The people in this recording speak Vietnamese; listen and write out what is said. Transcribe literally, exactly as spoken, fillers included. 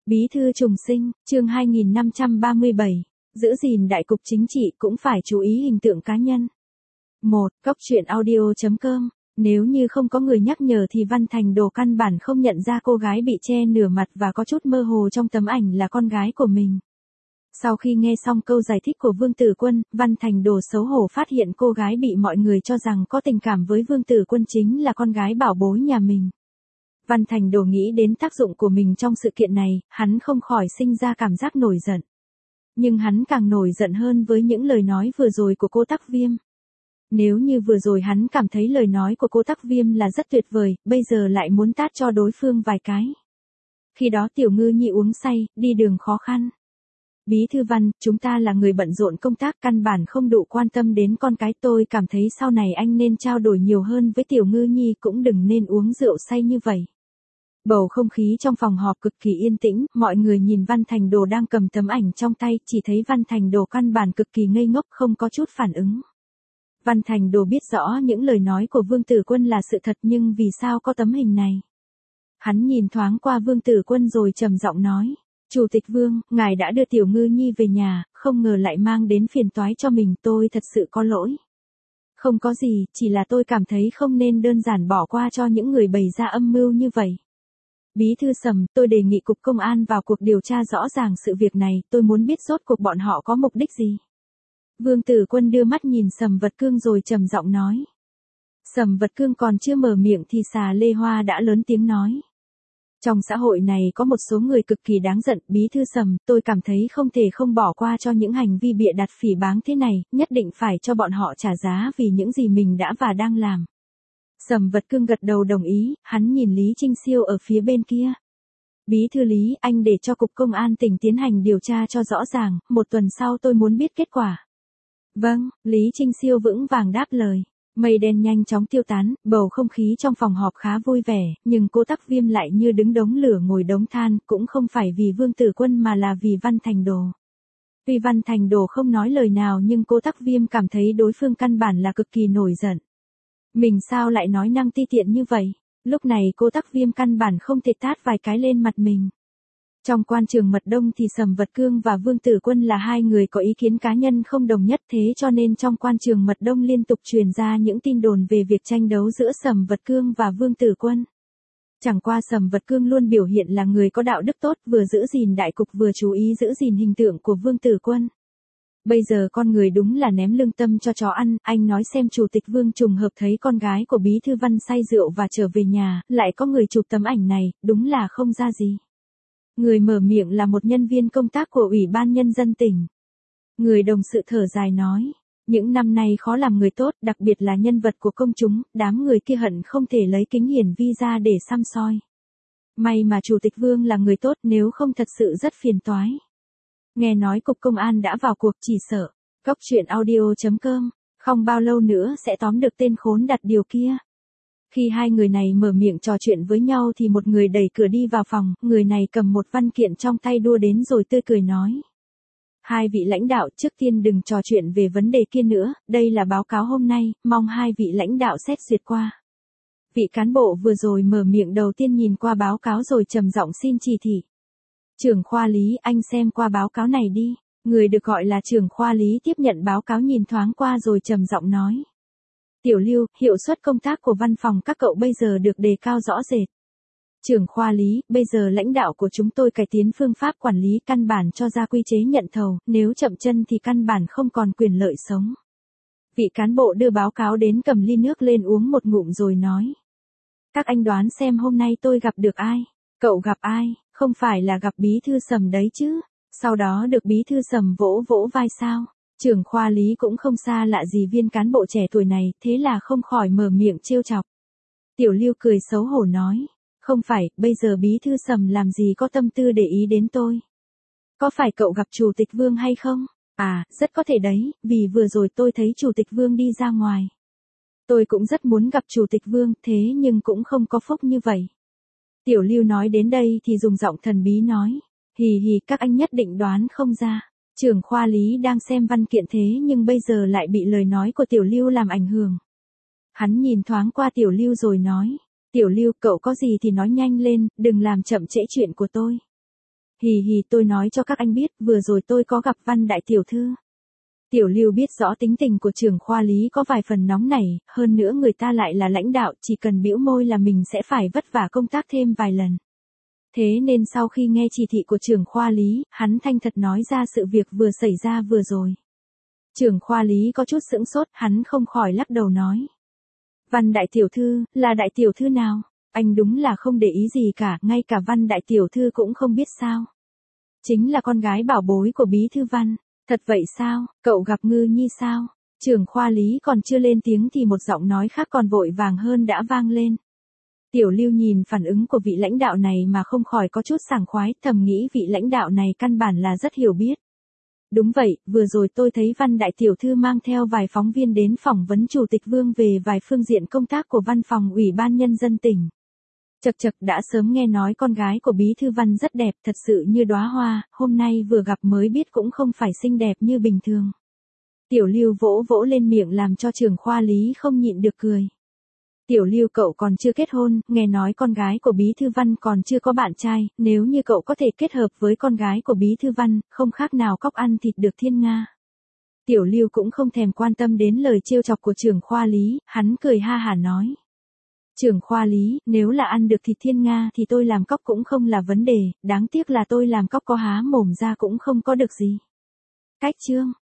Bí thư trùng sinh, chương hai nghìn năm trăm ba mươi bảy, giữ gìn đại cục chính trị cũng phải chú ý hình tượng cá nhân. một. Cóc truyện audio chấm com. Nếu như không có người nhắc nhở thì Văn Thành Đồ căn bản không nhận ra cô gái bị che nửa mặt và có chút mơ hồ trong tấm ảnh là con gái của mình. Sau khi nghe xong câu giải thích của Vương Tử Quân, Văn Thành Đồ xấu hổ phát hiện cô gái bị mọi người cho rằng có tình cảm với Vương Tử Quân chính là con gái bảo bối nhà mình. Văn Thành Đồ nghĩ đến tác dụng của mình trong sự kiện này, hắn không khỏi sinh ra cảm giác nổi giận. Nhưng hắn càng nổi giận hơn với những lời nói vừa rồi của cô Tắc Viêm. Nếu như vừa rồi hắn cảm thấy lời nói của cô Tắc Viêm là rất tuyệt vời, bây giờ lại muốn tát cho đối phương vài cái. Khi đó Tiểu Ngư Nhi uống say, đi đường khó khăn. Bí thư Văn, chúng ta là người bận rộn công tác căn bản không đủ quan tâm đến con cái, tôi cảm thấy sau này anh nên trao đổi nhiều hơn với Tiểu Ngư Nhi, cũng đừng nên uống rượu say như vậy. Bầu không khí trong phòng họp cực kỳ yên tĩnh, mọi người nhìn Văn Thành Đồ đang cầm tấm ảnh trong tay, chỉ thấy Văn Thành Đồ căn bản cực kỳ ngây ngốc, không có chút phản ứng. Văn Thành Đồ biết rõ những lời nói của Vương Tử Quân là sự thật, nhưng vì sao có tấm hình này? Hắn nhìn thoáng qua Vương Tử Quân rồi trầm giọng nói: Chủ tịch Vương, ngài đã đưa Tiểu Ngư Nhi về nhà, không ngờ lại mang đến phiền toái cho mình, tôi thật sự có lỗi. Không có gì, chỉ là tôi cảm thấy không nên đơn giản bỏ qua cho những người bày ra âm mưu như vậy. Bí thư Sầm, tôi đề nghị cục công an vào cuộc điều tra rõ ràng sự việc này, tôi muốn biết rốt cuộc bọn họ có mục đích gì. Vương Tử Quân đưa mắt nhìn Sầm Vật Cương rồi trầm giọng nói. Sầm Vật Cương còn chưa mở miệng thì Xà Lê Hoa đã lớn tiếng nói. Trong xã hội này có một số người cực kỳ đáng giận, Bí thư Sầm, tôi cảm thấy không thể không bỏ qua cho những hành vi bịa đặt phỉ báng thế này, nhất định phải cho bọn họ trả giá vì những gì mình đã và đang làm. Sầm Vật Cương gật đầu đồng ý, hắn nhìn Lý Trinh Siêu ở phía bên kia. Bí thư Lý, anh để cho cục công an tỉnh tiến hành điều tra cho rõ ràng, một tuần sau tôi muốn biết kết quả. Vâng, Lý Trinh Siêu vững vàng đáp lời. Mây đen nhanh chóng tiêu tán, bầu không khí trong phòng họp khá vui vẻ, nhưng cô Tắc Viêm lại như đứng đống lửa ngồi đống than, cũng không phải vì Vương Tử Quân mà là vì Văn Thành Đồ. Tuy Văn Thành Đồ không nói lời nào nhưng cô Tắc Viêm cảm thấy đối phương căn bản là cực kỳ nổi giận. Mình sao lại nói năng ti tiện như vậy? Lúc này cô Tắc Viêm căn bản không thể tát vài cái lên mặt mình. Trong quan trường Mật Đông thì Sầm Vật Cương và Vương Tử Quân là hai người có ý kiến cá nhân không đồng nhất, thế cho nên trong quan trường Mật Đông liên tục truyền ra những tin đồn về việc tranh đấu giữa Sầm Vật Cương và Vương Tử Quân. Chẳng qua Sầm Vật Cương luôn biểu hiện là người có đạo đức tốt, vừa giữ gìn đại cục vừa chú ý giữ gìn hình tượng của Vương Tử Quân. Bây giờ con người đúng là ném lương tâm cho chó ăn, anh nói xem, Chủ tịch Vương trùng hợp thấy con gái của Bí thư Văn say rượu và trở về nhà, lại có người chụp tấm ảnh này, đúng là không ra gì. Người mở miệng là một nhân viên công tác của Ủy ban Nhân dân tỉnh. Người đồng sự thở dài nói, những năm nay khó làm người tốt, đặc biệt là nhân vật của công chúng, đám người kia hận không thể lấy kính hiển vi ra để săm soi. May mà Chủ tịch Vương là người tốt, nếu không thật sự rất phiền toái. Nghe nói cục công an đã vào cuộc, chỉ sợ. Cóc truyện audio chấm com, không bao lâu nữa sẽ tóm được tên khốn đặt điều kia. Khi hai người này mở miệng trò chuyện với nhau thì một người đẩy cửa đi vào phòng, người này cầm một văn kiện trong tay đua đến rồi tươi cười nói. Hai vị lãnh đạo, trước tiên đừng trò chuyện về vấn đề kia nữa, đây là báo cáo hôm nay, mong hai vị lãnh đạo xét duyệt qua. Vị cán bộ vừa rồi mở miệng đầu tiên nhìn qua báo cáo rồi trầm giọng xin chỉ thị. Trưởng khoa Lý, anh xem qua báo cáo này đi. Người được gọi là trưởng khoa Lý tiếp nhận báo cáo nhìn thoáng qua rồi trầm giọng nói. Tiểu Lưu, hiệu suất công tác của văn phòng các cậu bây giờ được đề cao rõ rệt. Trưởng khoa Lý, bây giờ lãnh đạo của chúng tôi cải tiến phương pháp quản lý, căn bản cho ra quy chế nhận thầu, nếu chậm chân thì căn bản không còn quyền lợi sống. Vị cán bộ đưa báo cáo đến cầm ly nước lên uống một ngụm rồi nói. Các anh đoán xem hôm nay tôi gặp được ai? Cậu gặp ai? Không phải là gặp Bí thư Sầm đấy chứ? Sau đó được Bí thư Sầm vỗ vỗ vai sao? Trưởng khoa Lý cũng không xa lạ gì viên cán bộ trẻ tuổi này, thế là không khỏi mở miệng trêu chọc. Tiểu Lưu cười xấu hổ nói, không phải, bây giờ Bí thư Sầm làm gì có tâm tư để ý đến tôi. Có phải cậu gặp Chủ tịch Vương hay không? À, rất có thể đấy, vì vừa rồi tôi thấy Chủ tịch Vương đi ra ngoài. Tôi cũng rất muốn gặp Chủ tịch Vương, thế nhưng cũng không có phúc như vậy. Tiểu Lưu nói đến đây thì dùng giọng thần bí nói, hì hì, các anh nhất định đoán không ra. Trưởng khoa Lý đang xem văn kiện thế nhưng bây giờ lại bị lời nói của Tiểu Lưu làm ảnh hưởng. Hắn nhìn thoáng qua Tiểu Lưu rồi nói, Tiểu Lưu, cậu có gì thì nói nhanh lên, đừng làm chậm trễ chuyện của tôi. Hì hì, tôi nói cho các anh biết, vừa rồi tôi có gặp Văn đại tiểu thư. Tiểu Lưu biết rõ tính tình của trưởng khoa Lý có vài phần nóng nảy, hơn nữa người ta lại là lãnh đạo, chỉ cần bĩu môi là mình sẽ phải vất vả công tác thêm vài lần. Thế nên sau khi nghe chỉ thị của trưởng khoa Lý, hắn thành thật nói ra sự việc vừa xảy ra vừa rồi. Trưởng khoa Lý có chút sững sốt, hắn không khỏi lắc đầu nói. Văn đại tiểu thư, là đại tiểu thư nào? Anh đúng là không để ý gì cả, ngay cả Văn đại tiểu thư cũng không biết sao. Chính là con gái bảo bối của bí thư Văn. Thật vậy sao, cậu gặp Ngư Nhi sao? Trưởng khoa Lý còn chưa lên tiếng thì một giọng nói khác còn vội vàng hơn đã vang lên. Tiểu Lưu nhìn phản ứng của vị lãnh đạo này mà không khỏi có chút sảng khoái, thầm nghĩ vị lãnh đạo này căn bản là rất hiểu biết. Đúng vậy, vừa rồi tôi thấy Văn đại tiểu thư mang theo vài phóng viên đến phỏng vấn Chủ tịch Vương về vài phương diện công tác của văn phòng Ủy ban Nhân dân tỉnh. Chật chật, đã sớm nghe nói con gái của bí thư Văn rất đẹp, thật sự như đóa hoa, hôm nay vừa gặp mới biết cũng không phải xinh đẹp như bình thường. Tiểu Lưu vỗ vỗ lên miệng làm cho trưởng khoa Lý không nhịn được cười. Tiểu Lưu, cậu còn chưa kết hôn, nghe nói con gái của bí thư Văn còn chưa có bạn trai, nếu như cậu có thể kết hợp với con gái của bí thư Văn, không khác nào cóc ăn thịt được thiên nga. Tiểu Lưu cũng không thèm quan tâm đến lời trêu chọc của trưởng khoa Lý, hắn cười ha hả nói. Trưởng khoa Lý, nếu là ăn được thịt thiên nga thì tôi làm cóc cũng không là vấn đề, đáng tiếc là tôi làm cóc có há mồm ra cũng không có được gì. Cách chương